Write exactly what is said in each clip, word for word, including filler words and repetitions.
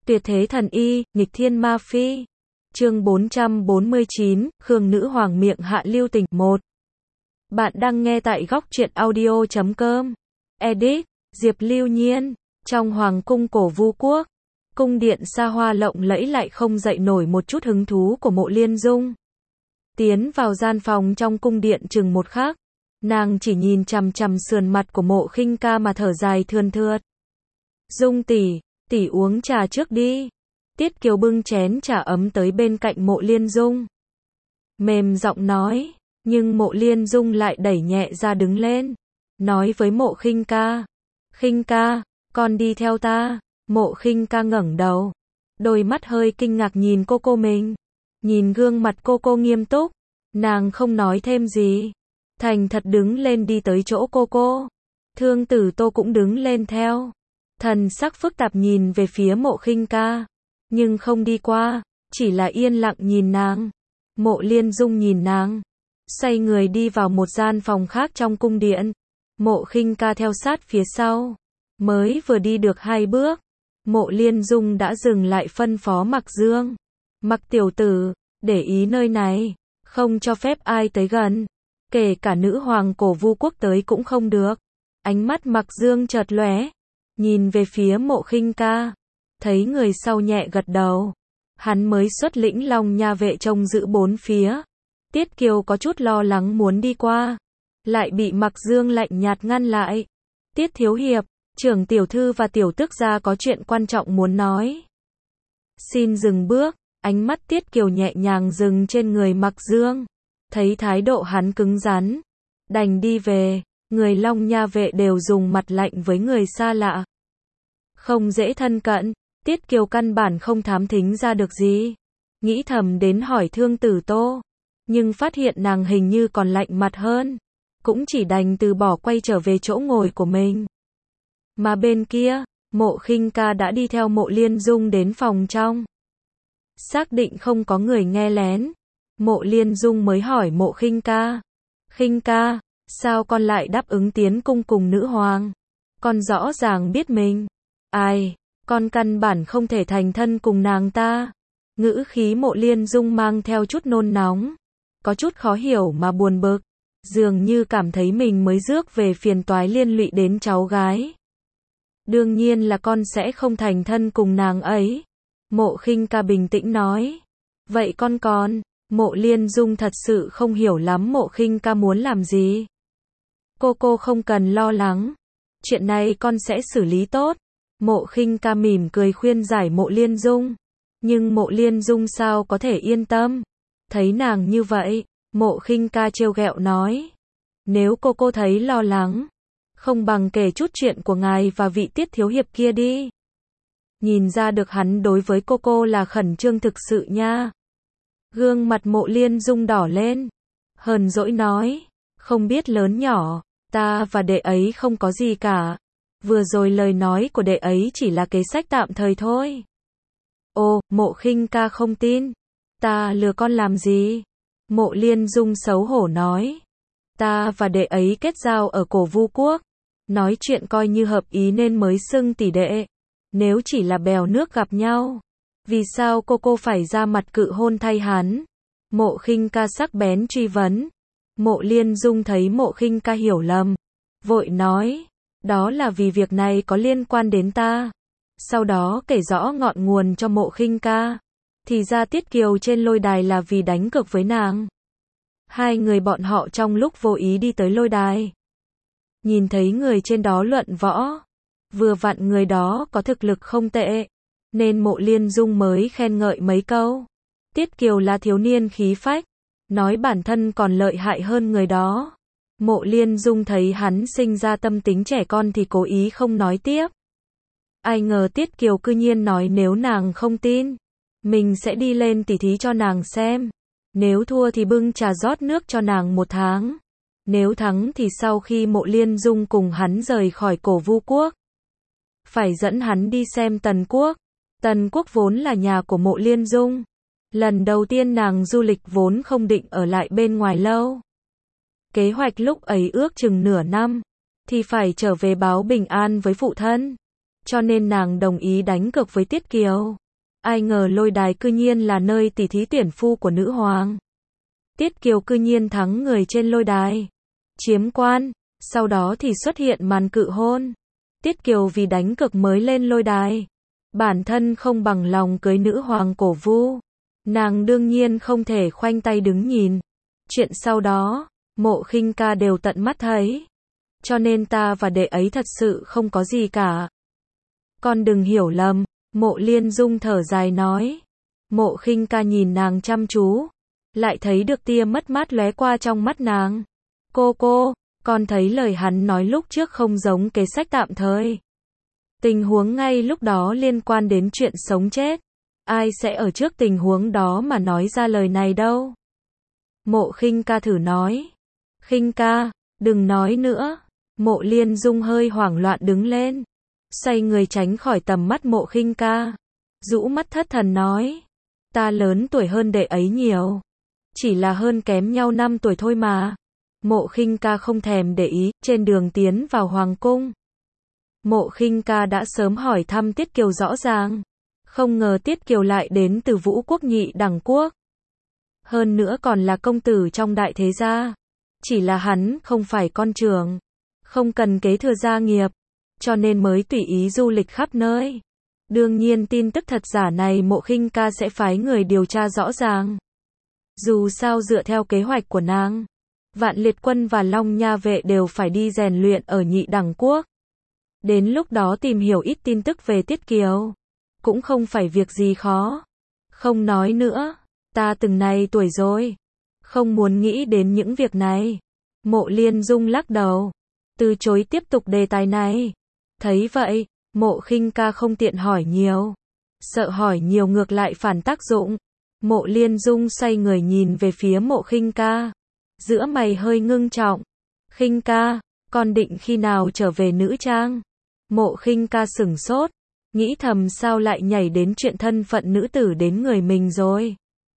Tuyệt thế thần y, nghịch thiên ma phi. Chương bốn trăm bốn mươi chín, Khương nữ hoàng miệng hạ lưu tình. một. Bạn đang nghe tại góc truyện audio chấm com. Edit, Diệp Lưu Nhiên. Trong hoàng cung cổ Vu quốc, cung điện xa hoa lộng lẫy lại không dậy nổi một chút hứng thú của Mộ Liên Dung. Tiến vào gian phòng trong cung điện chừng một khắc, nàng chỉ nhìn chằm chằm sườn mặt của Mộ Khinh Ca mà thở dài thườn thượt. Dung tỷ, tỷ uống trà trước đi. Tiết Kiều bưng chén trà ấm tới bên cạnh Mộ Liên Dung. Mềm giọng nói, nhưng Mộ Liên Dung lại đẩy nhẹ ra đứng lên, nói với Mộ Khinh Ca. Khinh Ca, con đi theo ta. Mộ Khinh Ca ngẩng đầu, đôi mắt hơi kinh ngạc nhìn cô cô mình. Nhìn gương mặt cô cô nghiêm túc, nàng không nói thêm gì. Thành thật đứng lên đi tới chỗ cô cô. Thương Tử Tô cũng đứng lên theo. Thần sắc phức tạp nhìn về phía Mộ Khinh Ca, nhưng không đi qua, chỉ là yên lặng nhìn nàng. Mộ Liên Dung nhìn nàng, xoay người đi vào một gian phòng khác trong cung điện. Mộ Khinh Ca theo sát phía sau. Mới vừa đi được hai bước, Mộ Liên Dung đã dừng lại phân phó Mặc Dương. Mặc tiểu tử, để ý nơi này, không cho phép ai tới gần. Kể cả nữ hoàng cổ Vu quốc tới cũng không được. Ánh mắt Mặc Dương chợt lóe, nhìn về phía Mộ Khinh Ca. Thấy người sau nhẹ gật đầu, hắn mới xuất lĩnh Long Nha vệ trông giữ bốn phía. Tiết Kiều có chút lo lắng muốn đi qua, lại bị Mặc Dương lạnh nhạt ngăn lại. Tiết thiếu hiệp, trưởng tiểu thư và tiểu tước gia có chuyện quan trọng muốn nói. Xin dừng bước. Ánh mắt Tiết Kiều nhẹ nhàng dừng trên người Mặc Dương. Thấy thái độ hắn cứng rắn, đành đi về. Người Long Nha vệ đều dùng mặt lạnh với người xa lạ, không dễ thân cận. Tiết Kiều căn bản không thám thính ra được gì, nghĩ thầm đến hỏi Thương Tử Tô, nhưng phát hiện nàng hình như còn lạnh mặt hơn, cũng chỉ đành từ bỏ quay trở về chỗ ngồi của mình. Mà bên kia, Mộ Khinh Ca đã đi theo Mộ Liên Dung đến phòng trong. Xác định không có người nghe lén, Mộ Liên Dung mới hỏi Mộ Khinh Ca. Khinh Ca, sao con lại đáp ứng tiến cung cùng nữ hoàng? Con rõ ràng biết mình. Ai, con căn bản không thể thành thân cùng nàng ta. Ngữ khí Mộ Liên Dung mang theo chút nôn nóng, có chút khó hiểu mà buồn bực, dường như cảm thấy mình mới rước về phiền toái liên lụy đến cháu gái. Đương nhiên là con sẽ không thành thân cùng nàng ấy. Mộ Khinh Ca bình tĩnh nói. Vậy con còn? Mộ Liên Dung thật sự không hiểu lắm Mộ Khinh Ca muốn làm gì. Cô cô không cần lo lắng, chuyện này con sẽ xử lý tốt. Mộ Khinh Ca mỉm cười khuyên giải Mộ Liên Dung. Nhưng Mộ Liên Dung sao có thể yên tâm? Thấy nàng như vậy, Mộ Khinh Ca trêu ghẹo nói. Nếu cô cô thấy lo lắng, không bằng kể chút chuyện của ngài và vị Tiết thiếu hiệp kia đi. Nhìn ra được hắn đối với cô cô là khẩn trương thực sự nha. Gương mặt Mộ Liên Dung đỏ lên, hờn dỗi nói. Không biết lớn nhỏ, ta và đệ ấy không có gì cả. Vừa rồi lời nói của đệ ấy chỉ là kế sách tạm thời thôi. Ồ, Mộ Khinh Ca không tin. Ta lừa con làm gì? Mộ Liên Dung xấu hổ nói. Ta và đệ ấy kết giao ở cổ Vu quốc, nói chuyện coi như hợp ý nên mới xưng tỷ đệ. Nếu chỉ là bèo nước gặp nhau, vì sao cô cô phải ra mặt cự hôn thay hắn? Mộ Khinh Ca sắc bén truy vấn. Mộ Liên Dung thấy Mộ Khinh Ca hiểu lầm, vội nói. Đó là vì việc này có liên quan đến ta. Sau đó kể rõ ngọn nguồn cho Mộ Khinh Ca. Thì ra Tiết Kiều trên lôi đài là vì đánh cược với nàng. Hai người bọn họ trong lúc vô ý đi tới lôi đài, nhìn thấy người trên đó luận võ. Vừa vặn người đó có thực lực không tệ, nên Mộ Liên Dung mới khen ngợi mấy câu. Tiết Kiều là thiếu niên khí phách, nói bản thân còn lợi hại hơn người đó. Mộ Liên Dung thấy hắn sinh ra tâm tính trẻ con thì cố ý không nói tiếp. Ai ngờ Tiết Kiều cư nhiên nói nếu nàng không tin, mình sẽ đi lên tỉ thí cho nàng xem. Nếu thua thì bưng trà rót nước cho nàng một tháng. Nếu thắng thì sau khi Mộ Liên Dung cùng hắn rời khỏi cổ Vu quốc, phải dẫn hắn đi xem Tần quốc. Tần quốc vốn là nhà của Mộ Liên Dung. Lần đầu tiên nàng du lịch vốn không định ở lại bên ngoài lâu. Kế hoạch lúc ấy ước chừng nửa năm, thì phải trở về báo bình an với phụ thân. cho nên nàng đồng ý đánh cược với Tiết Kiều. Ai ngờ lôi đài cư nhiên là nơi tỉ thí tuyển phu của nữ hoàng. Tiết Kiều cư nhiên thắng người trên lôi đài, chiếm quan, sau đó thì xuất hiện màn cự hôn. Tiết Kiều vì đánh cược mới lên lôi đài, bản thân không bằng lòng cưới nữ hoàng cổ vu. Nàng đương nhiên không thể khoanh tay đứng nhìn. Chuyện sau đó, Mộ Khinh Ca đều tận mắt thấy. Cho nên ta và đệ ấy thật sự không có gì cả. Con đừng hiểu lầm, Mộ Liên Dung thở dài nói. Mộ Khinh Ca nhìn nàng chăm chú, lại thấy được tia mất mát lóe qua trong mắt nàng. Cô cô, con thấy lời hắn nói lúc trước không giống kế sách tạm thời. Tình huống ngay lúc đó liên quan đến chuyện sống chết. Ai sẽ ở trước tình huống đó mà nói ra lời này đâu. Mộ Khinh Ca thử nói. Khinh Ca, đừng nói nữa. Mộ Liên Dung hơi hoảng loạn đứng lên, xoay người tránh khỏi tầm mắt Mộ Khinh Ca, rũ mắt thất thần nói. Ta lớn tuổi hơn đệ ấy nhiều, chỉ là hơn kém nhau năm tuổi thôi mà. Mộ Khinh Ca không thèm để ý. Trên đường tiến vào hoàng cung, Mộ Khinh Ca đã sớm hỏi thăm Tiết Kiều rõ ràng. Không ngờ Tiết Kiều lại đến từ Vũ Quốc nhị đẳng quốc. Hơn nữa còn là công tử trong đại thế gia. Chỉ là hắn không phải con trưởng, không cần kế thừa gia nghiệp, cho nên mới tùy ý du lịch khắp nơi. Đương nhiên tin tức thật giả này Mộ Khinh Ca sẽ phái người điều tra rõ ràng. Dù sao dựa theo kế hoạch của nàng, Vạn Liệt Quân và Long Nha vệ đều phải đi rèn luyện ở nhị đẳng quốc. Đến lúc đó tìm hiểu ít tin tức về Tiết Kiều cũng không phải việc gì khó. Không nói nữa, ta từng này tuổi rồi, không muốn nghĩ đến những việc này. Mộ Liên Dung lắc đầu, từ chối tiếp tục đề tài này. Thấy vậy, Mộ Khinh Ca không tiện hỏi nhiều, sợ hỏi nhiều ngược lại phản tác dụng. Mộ Liên Dung xoay người nhìn về phía Mộ Khinh Ca, giữa mày hơi ngưng trọng. Khinh Ca, con định khi nào trở về nữ trang? Mộ Khinh Ca sửng sốt, nghĩ thầm sao lại nhảy đến chuyện thân phận nữ tử đến người mình rồi.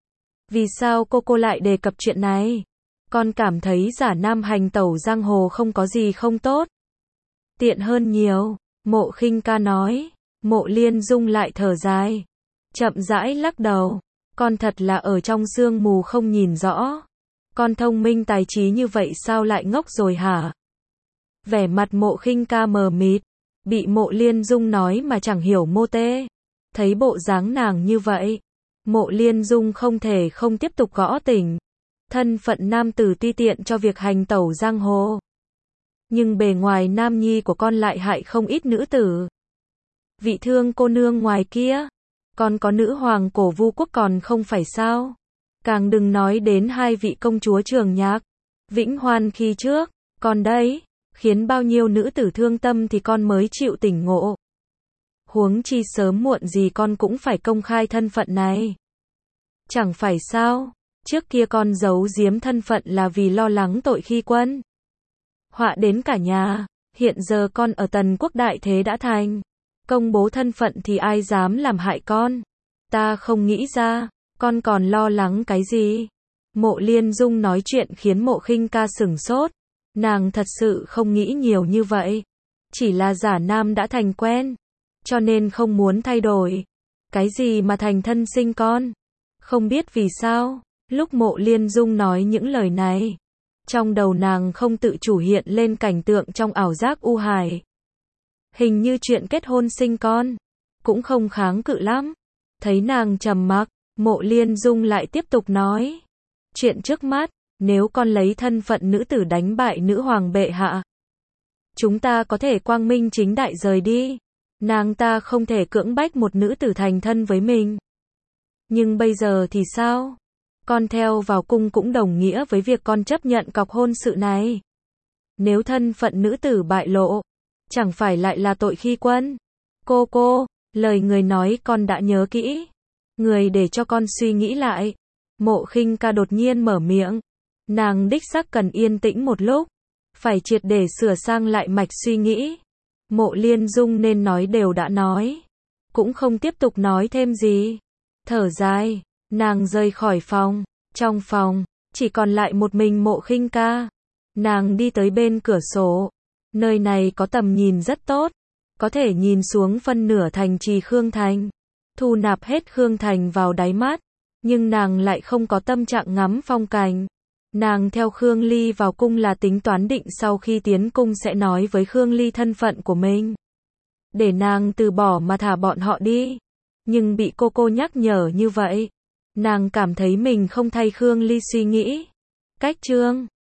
Vì sao cô cô lại đề cập chuyện này? Con cảm thấy giả nam hành tẩu giang hồ không có gì không tốt. Tiện hơn nhiều, Mộ Khinh Ca nói. Mộ Liên Dung lại thở dài, chậm rãi lắc đầu. Con thật là ở trong sương mù không nhìn rõ. Con thông minh tài trí như vậy sao lại ngốc rồi hả? Vẻ mặt Mộ Khinh Ca mờ mịt, bị Mộ Liên Dung nói mà chẳng hiểu mô tê. Thấy bộ dáng nàng như vậy, Mộ Liên Dung không thể không tiếp tục gõ tỉnh. Thân phận nam tử ti tiện cho việc hành tẩu giang hồ, nhưng bề ngoài nam nhi của con lại hại không ít nữ tử. Vị thương cô nương ngoài kia, còn có nữ hoàng cổ Vu quốc còn không phải sao? Càng đừng nói đến hai vị công chúa Trường Nhạc, Vĩnh Hoan khi trước, còn đấy, khiến bao nhiêu nữ tử thương tâm thì con mới chịu tỉnh ngộ. Huống chi sớm muộn gì con cũng phải công khai thân phận này. Chẳng phải sao, trước kia con giấu giếm thân phận là vì lo lắng tội khi quân họa đến cả nhà, hiện giờ con ở Tần quốc đại thế đã thành, công bố thân phận thì ai dám làm hại con. Ta không nghĩ ra, con còn lo lắng cái gì? Mộ Liên Dung nói chuyện khiến Mộ Khinh Ca sửng sốt. Nàng thật sự không nghĩ nhiều như vậy, chỉ là giả nam đã thành quen, cho nên không muốn thay đổi. Cái gì mà thành thân sinh con? Không biết vì sao, lúc Mộ Liên Dung nói những lời này, trong đầu nàng không tự chủ hiện lên cảnh tượng trong ảo giác u hải. Hình như chuyện kết hôn sinh con, cũng không kháng cự lắm. Thấy nàng trầm mặc, Mộ Liên Dung lại tiếp tục nói. Chuyện trước mắt, nếu con lấy thân phận nữ tử đánh bại nữ hoàng bệ hạ, chúng ta có thể quang minh chính đại rời đi. Nàng ta không thể cưỡng bách một nữ tử thành thân với mình. Nhưng bây giờ thì sao? Con theo vào cung cũng đồng nghĩa với việc con chấp nhận cọc hôn sự này. Nếu thân phận nữ tử bại lộ, chẳng phải lại là tội khi quân? Cô cô, lời người nói con đã nhớ kỹ. Người để cho con suy nghĩ lại. Mộ Khinh Ca đột nhiên mở miệng. Nàng đích xác cần yên tĩnh một lúc, phải triệt để sửa sang lại mạch suy nghĩ. Mộ Liên Dung nên nói đều đã nói, cũng không tiếp tục nói thêm gì. Thở dài, nàng rời khỏi phòng. Trong phòng, chỉ còn lại một mình Mộ Khinh Ca. Nàng đi tới bên cửa sổ. Nơi này có tầm nhìn rất tốt, có thể nhìn xuống phân nửa thành trì Khương Thành, thu nạp hết Khương Thành vào đáy mắt, nhưng nàng lại không có tâm trạng ngắm phong cảnh. Nàng theo Khương Ly vào cung là tính toán định sau khi tiến cung sẽ nói với Khương Ly thân phận của mình, để nàng từ bỏ mà thả bọn họ đi. Nhưng bị cô cô nhắc nhở như vậy, nàng cảm thấy mình không thay Khương Ly suy nghĩ. Cách chương